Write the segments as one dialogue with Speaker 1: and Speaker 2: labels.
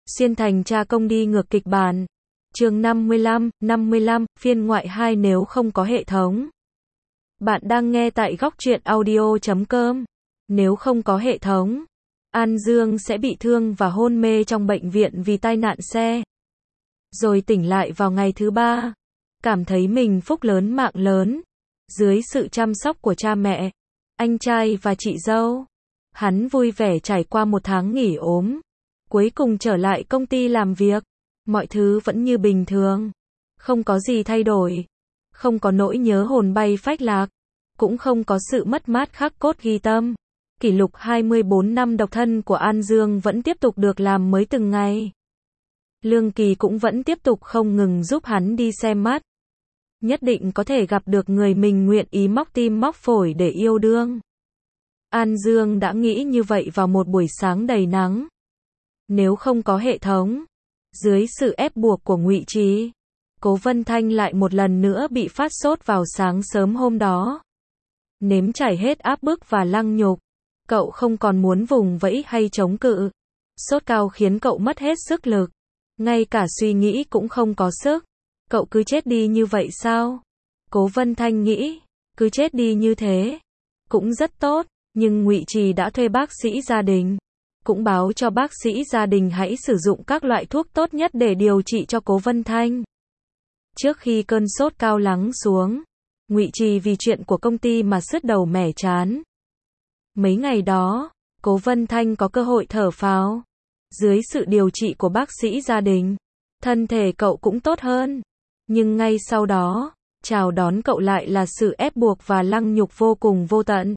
Speaker 1: Xuyên thành tra công đi ngược kịch bản. Chương 55, phiên ngoại 2 nếu không có hệ thống. Bạn đang nghe tại góc truyện audio.com. Nếu không có hệ thống, An Dương sẽ bị thương và hôn mê trong bệnh viện vì tai nạn xe. Rồi tỉnh lại vào ngày thứ 3. Cảm thấy mình phúc lớn mạng lớn. Dưới sự chăm sóc của cha mẹ, anh trai và chị dâu, hắn vui vẻ trải qua một tháng nghỉ ốm. Cuối cùng trở lại công ty làm việc. Mọi thứ vẫn như bình thường. Không có gì thay đổi. Không có nỗi nhớ hồn bay phách lạc. Cũng không có sự mất mát khắc cốt ghi tâm. Kỷ lục 24 năm độc thân của An Dương vẫn tiếp tục được làm mới từng ngày. Lương Kỳ cũng vẫn tiếp tục không ngừng giúp hắn đi xem mắt. Nhất định có thể gặp được người mình nguyện ý móc tim móc phổi để yêu đương. An Dương đã nghĩ như vậy vào một buổi sáng đầy nắng. Nếu không có hệ thống, dưới sự ép buộc của Ngụy Trì, Cố Vân Thanh lại một lần nữa bị phát sốt vào sáng sớm hôm đó. Nếm trải hết áp bức và lăng nhục, cậu không còn muốn vùng vẫy hay chống cự. Sốt cao khiến cậu mất hết sức lực, ngay cả suy nghĩ cũng không có sức. Cậu cứ chết đi như vậy sao? Cố Vân Thanh nghĩ, cứ chết đi như thế cũng rất tốt, nhưng Ngụy Trì đã thuê bác sĩ gia đình, cũng báo cho bác sĩ gia đình hãy sử dụng các loại thuốc tốt nhất để điều trị cho Cố Vân Thanh. Trước khi cơn sốt cao lắng xuống, Ngụy Trì vì chuyện của công ty mà sứt đầu mẻ trán. Mấy ngày đó, Cố Vân Thanh có cơ hội thở phào. Dưới sự điều trị của bác sĩ gia đình, thân thể cậu cũng tốt hơn. Nhưng ngay sau đó, chào đón cậu lại là sự ép buộc và lăng nhục vô cùng vô tận.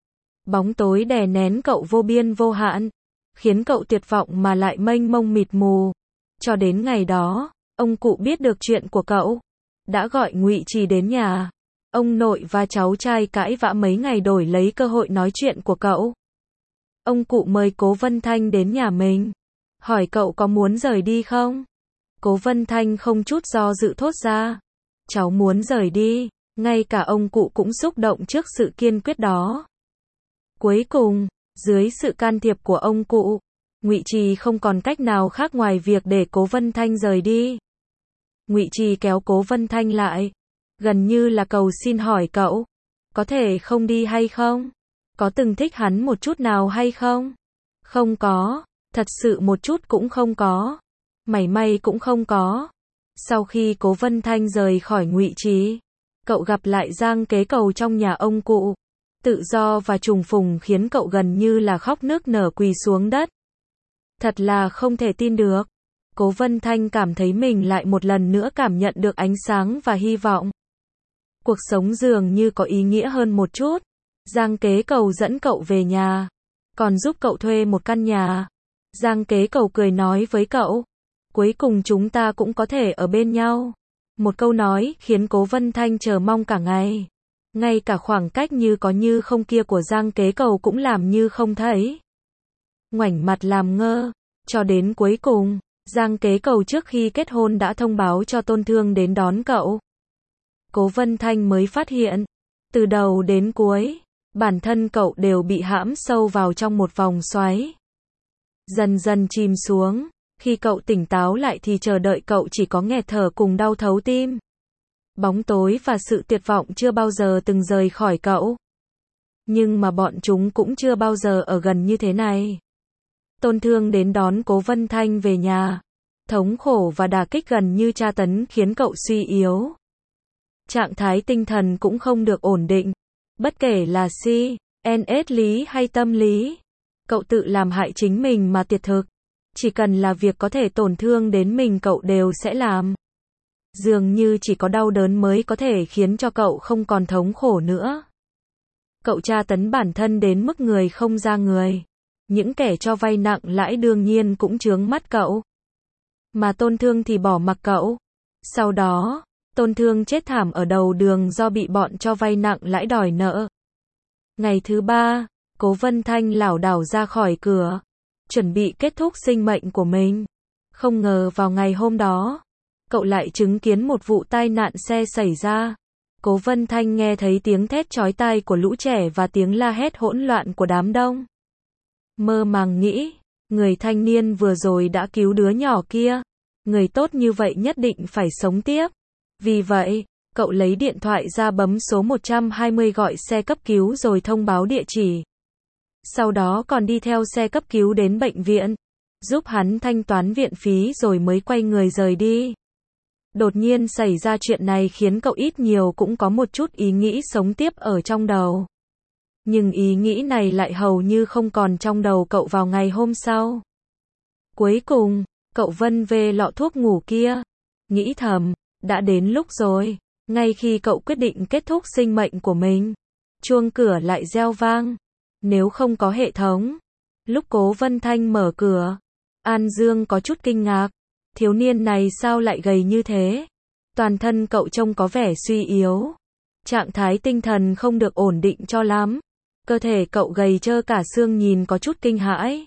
Speaker 1: Bóng tối đè nén cậu vô biên vô hạn, khiến cậu tuyệt vọng mà lại mênh mông mịt mù. Cho đến ngày đó, ông cụ biết được chuyện của cậu, đã gọi Ngụy Trì đến nhà. Ông nội và cháu trai cãi vã mấy ngày đổi lấy cơ hội nói chuyện của cậu. Ông cụ mời Cố Vân Thanh đến nhà mình, hỏi cậu có muốn rời đi không? Cố Vân Thanh không chút do dự thốt ra, cháu muốn rời đi. Ngay cả ông cụ cũng xúc động trước sự kiên quyết đó. Cuối cùng, dưới sự can thiệp của ông cụ, Ngụy Trì không còn cách nào khác ngoài việc để Cố Vân Thanh rời đi. Ngụy Trì kéo Cố Vân Thanh lại, gần như là cầu xin hỏi cậu, có thể không đi hay không? Có từng thích hắn một chút nào hay không? Không có, thật sự một chút cũng không có, mảy may cũng không có. Sau khi Cố Vân Thanh rời khỏi Ngụy Trì, cậu gặp lại Giang Kế Cầu trong nhà ông cụ. Tự do và trùng phùng khiến cậu gần như là khóc nức nở quỳ xuống đất. Thật là không thể tin được. Cố Vân Thanh cảm thấy mình lại một lần nữa cảm nhận được ánh sáng và hy vọng. Cuộc sống dường như có ý nghĩa hơn một chút. Giang Kế Cầu dẫn cậu về nhà, còn giúp cậu thuê một căn nhà. Giang Kế Cầu cười nói với cậu, cuối cùng chúng ta cũng có thể ở bên nhau. Một câu nói khiến Cố Vân Thanh chờ mong cả ngày. Ngay cả khoảng cách như có như không kia của Giang Kế Cầu cũng làm như không thấy. Ngoảnh mặt làm ngơ, cho đến cuối cùng, Giang Kế Cầu trước khi kết hôn đã thông báo cho Tôn Thương đến đón cậu. Cố Vân Thanh mới phát hiện, từ đầu đến cuối, bản thân cậu đều bị hãm sâu vào trong một vòng xoáy. Dần dần chìm xuống, khi cậu tỉnh táo lại thì chờ đợi cậu chỉ có nghẹt thở cùng đau thấu tim. Bóng tối và sự tuyệt vọng chưa bao giờ từng rời khỏi cậu. Nhưng mà bọn chúng cũng chưa bao giờ ở gần như thế này. Tôn Thương đến đón Cố Vân Thanh về nhà. Thống khổ và đả kích gần như tra tấn khiến cậu suy yếu. Trạng thái tinh thần cũng không được ổn định. Bất kể là CNS lý hay tâm lý, cậu tự làm hại chính mình mà tuyệt thực. Chỉ cần là việc có thể tổn thương đến mình cậu đều sẽ làm. Dường như chỉ có đau đớn mới có thể khiến cho cậu không còn thống khổ nữa. Cậu tra tấn bản thân đến mức người không ra người. Những kẻ cho vay nặng lãi đương nhiên cũng chướng mắt cậu. Mà Tôn Thương thì bỏ mặc cậu. Sau đó, Tôn Thương chết thảm ở đầu đường do bị bọn cho vay nặng lãi đòi nợ. Ngày thứ 3, Cố Vân Thanh lảo đảo ra khỏi cửa, chuẩn bị kết thúc sinh mệnh của mình. Không ngờ vào ngày hôm đó, cậu lại chứng kiến một vụ tai nạn xe xảy ra. Cố Vân Thanh nghe thấy tiếng thét chói tai của lũ trẻ và tiếng la hét hỗn loạn của đám đông. Mơ màng nghĩ, Người thanh niên vừa rồi đã cứu đứa nhỏ kia. Người tốt như vậy nhất định phải sống tiếp. Vì vậy, cậu lấy điện thoại ra bấm số 120 gọi xe cấp cứu rồi thông báo địa chỉ. Sau đó còn đi theo xe cấp cứu đến bệnh viện, giúp hắn thanh toán viện phí rồi mới quay người rời đi. Đột nhiên xảy ra chuyện này khiến cậu ít nhiều cũng có một chút ý nghĩ sống tiếp ở trong đầu. Nhưng ý nghĩ này lại hầu như không còn trong đầu cậu vào ngày hôm sau. Cuối cùng, cậu vân về lọ thuốc ngủ kia. Nghĩ thầm, đã đến lúc rồi. Ngay khi cậu quyết định kết thúc sinh mệnh của mình, chuông cửa lại reo vang. Nếu không có hệ thống. Lúc Cố Vân Thanh mở cửa, An Dương có chút kinh ngạc. Thiếu niên này sao lại gầy như thế? Toàn thân cậu trông có vẻ suy yếu. Trạng thái tinh thần không được ổn định cho lắm. Cơ thể cậu gầy trơ cả xương nhìn có chút kinh hãi.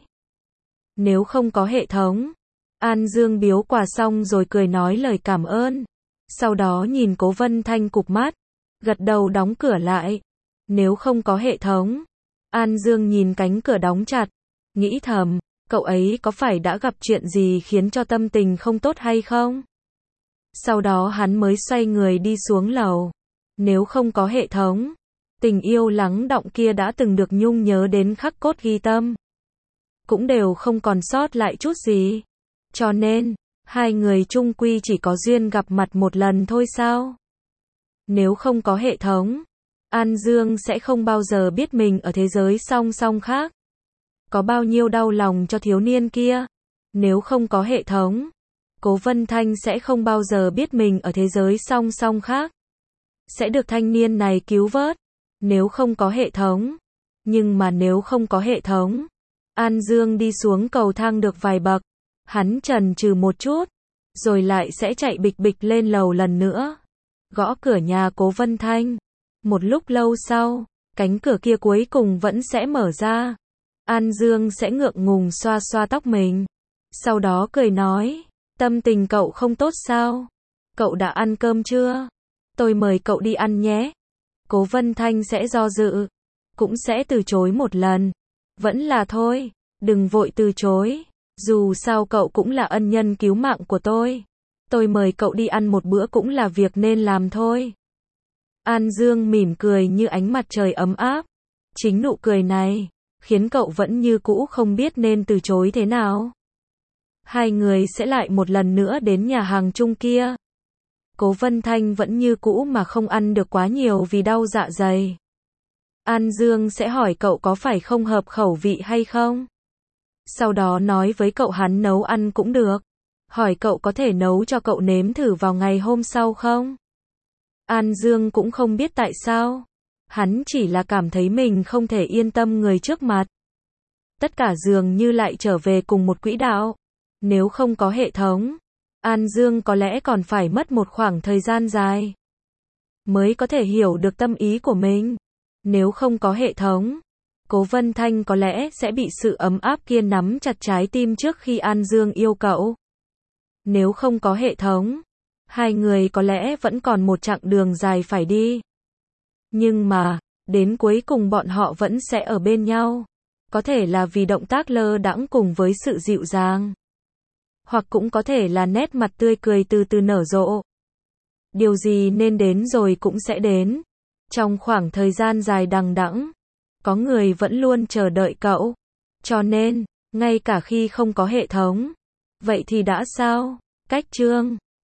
Speaker 1: Nếu không có hệ thống. An Dương biếu quà xong rồi cười nói lời cảm ơn. Sau đó nhìn Cố Vân Thanh cụp mắt, gật đầu đóng cửa lại. Nếu không có hệ thống. An Dương nhìn cánh cửa đóng chặt, nghĩ thầm, cậu ấy có phải đã gặp chuyện gì khiến cho tâm tình không tốt hay không? Sau đó hắn mới xoay người đi xuống lầu. Nếu không có hệ thống, tình yêu lắng đọng kia đã từng được nhung nhớ đến khắc cốt ghi tâm, cũng đều không còn sót lại chút gì. Cho nên, hai người chung quy chỉ có duyên gặp mặt một lần thôi sao? Nếu không có hệ thống, An Dương sẽ không bao giờ biết mình ở thế giới song song khác. Có bao nhiêu đau lòng cho thiếu niên kia. Nếu không có hệ thống, Cố Vân Thanh sẽ không bao giờ biết mình ở thế giới song song khác. Sẽ được thanh niên này cứu vớt. Nếu không có hệ thống. Nhưng mà nếu không có hệ thống, An Dương đi xuống cầu thang được vài bậc. Hắn chần chừ một chút, rồi lại sẽ chạy bịch bịch lên lầu lần nữa. Gõ cửa nhà Cố Vân Thanh. Một lúc lâu sau, cánh cửa kia cuối cùng vẫn sẽ mở ra. An Dương sẽ ngượng ngùng xoa xoa tóc mình. Sau đó cười nói, tâm tình cậu không tốt sao? Cậu đã ăn cơm chưa? Tôi mời cậu đi ăn nhé. Cố Vân Thanh sẽ do dự, cũng sẽ từ chối một lần. Vẫn là thôi, đừng vội từ chối. Dù sao cậu cũng là ân nhân cứu mạng của tôi. Tôi mời cậu đi ăn một bữa cũng là việc nên làm thôi. An Dương mỉm cười như ánh mặt trời ấm áp. Chính nụ cười này khiến cậu vẫn như cũ không biết nên từ chối thế nào. Hai người sẽ lại một lần nữa đến nhà hàng chung kia. Cố Vân Thanh vẫn như cũ mà không ăn được quá nhiều vì đau dạ dày. An Dương sẽ hỏi cậu có phải không hợp khẩu vị hay không. Sau đó nói với cậu hắn nấu ăn cũng được. Hỏi cậu có thể nấu cho cậu nếm thử vào ngày hôm sau không? An Dương cũng không biết tại sao. Hắn chỉ là cảm thấy mình không thể yên tâm người trước mặt. Tất cả dường như lại trở về cùng một quỹ đạo. Nếu không có hệ thống, An Dương có lẽ còn phải mất một khoảng thời gian dài mới có thể hiểu được tâm ý của mình. Nếu không có hệ thống, Cố Vân Thanh có lẽ sẽ bị sự ấm áp kia nắm chặt trái tim trước khi An Dương yêu cậu. Nếu không có hệ thống, hai người có lẽ vẫn còn một chặng đường dài phải đi. Nhưng mà, đến cuối cùng bọn họ vẫn sẽ ở bên nhau. Có thể là vì động tác lơ đãng cùng với sự dịu dàng. Hoặc cũng có thể là nét mặt tươi cười từ từ nở rộ. Điều gì nên đến rồi cũng sẽ đến. Trong khoảng thời gian dài đằng đẵng, có người vẫn luôn chờ đợi cậu. Cho nên, ngay cả khi không có hệ thống, vậy thì đã sao? Cách chương